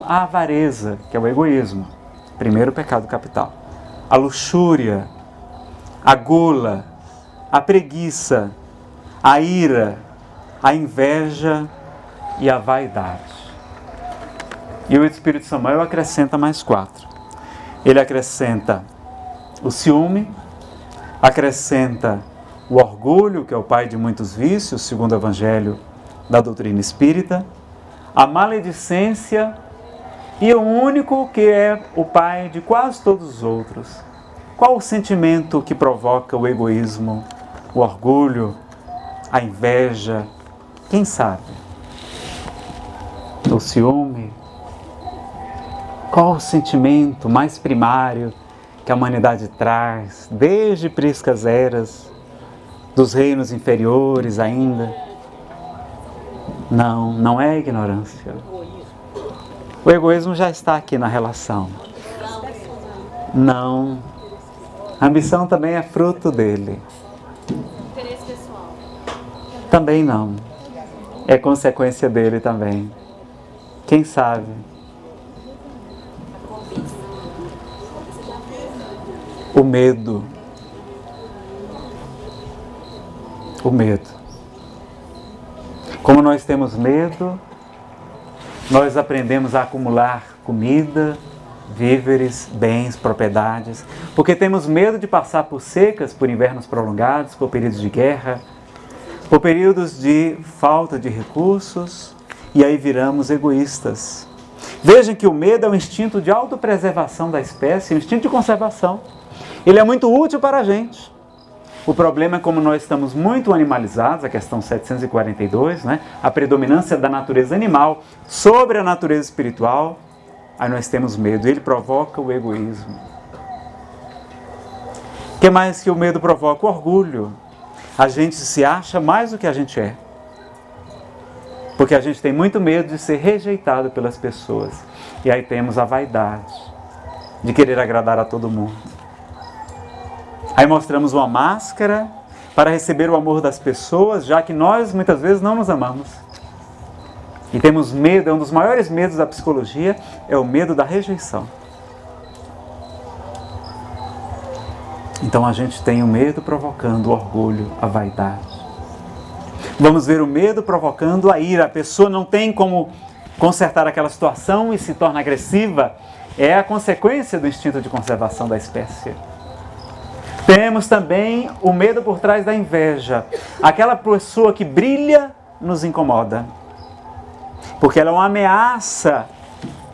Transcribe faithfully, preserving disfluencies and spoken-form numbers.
a avareza, que é o egoísmo, primeiro pecado capital. A luxúria, a gula, a preguiça, a ira, a inveja e a vaidade. E o Espírito Samuel acrescenta mais quatro. Ele acrescenta o ciúme, acrescenta o orgulho, que é o pai de muitos vícios, segundo o Evangelho da doutrina espírita, a maledicência e o único que é o pai de quase todos os outros. Qual o sentimento que provoca o egoísmo, o orgulho, a inveja? Quem sabe? O ciúme? Qual o sentimento mais primário que a humanidade traz, desde priscas eras, dos reinos inferiores ainda? Não, não é ignorância. O egoísmo já está aqui na relação. Não. A ambição também é fruto dele. Interesse pessoal. Também não. É consequência dele também. Quem sabe? O medo. O medo. Como nós temos medo, nós aprendemos a acumular comida, víveres, bens, propriedades, porque temos medo de passar por secas, por invernos prolongados, por períodos de guerra, por períodos de falta de recursos, e aí viramos egoístas. Vejam que o medo é um instinto de autopreservação da espécie, um instinto de conservação. Ele é muito útil para a gente. O problema é como nós estamos muito animalizados, a questão setecentos e quarenta e dois, né? A predominância da natureza animal sobre a natureza espiritual, aí nós temos medo, ele provoca o egoísmo. O que mais que o medo provoca? O orgulho. A gente se acha mais do que a gente é. Porque a gente tem muito medo de ser rejeitado pelas pessoas. E aí temos a vaidade, de querer agradar a todo mundo. Aí mostramos uma máscara para receber o amor das pessoas, já que nós muitas vezes não nos amamos. E temos medo, é um dos maiores medos da psicologia, é o medo da rejeição. Então a gente tem o medo provocando o orgulho, a vaidade. Vamos ver o medo provocando a ira. A pessoa não tem como consertar aquela situação e se torna agressiva. É a consequência do instinto de conservação da espécie. Temos também o medo por trás da inveja. Aquela pessoa que brilha nos incomoda. Porque ela é uma ameaça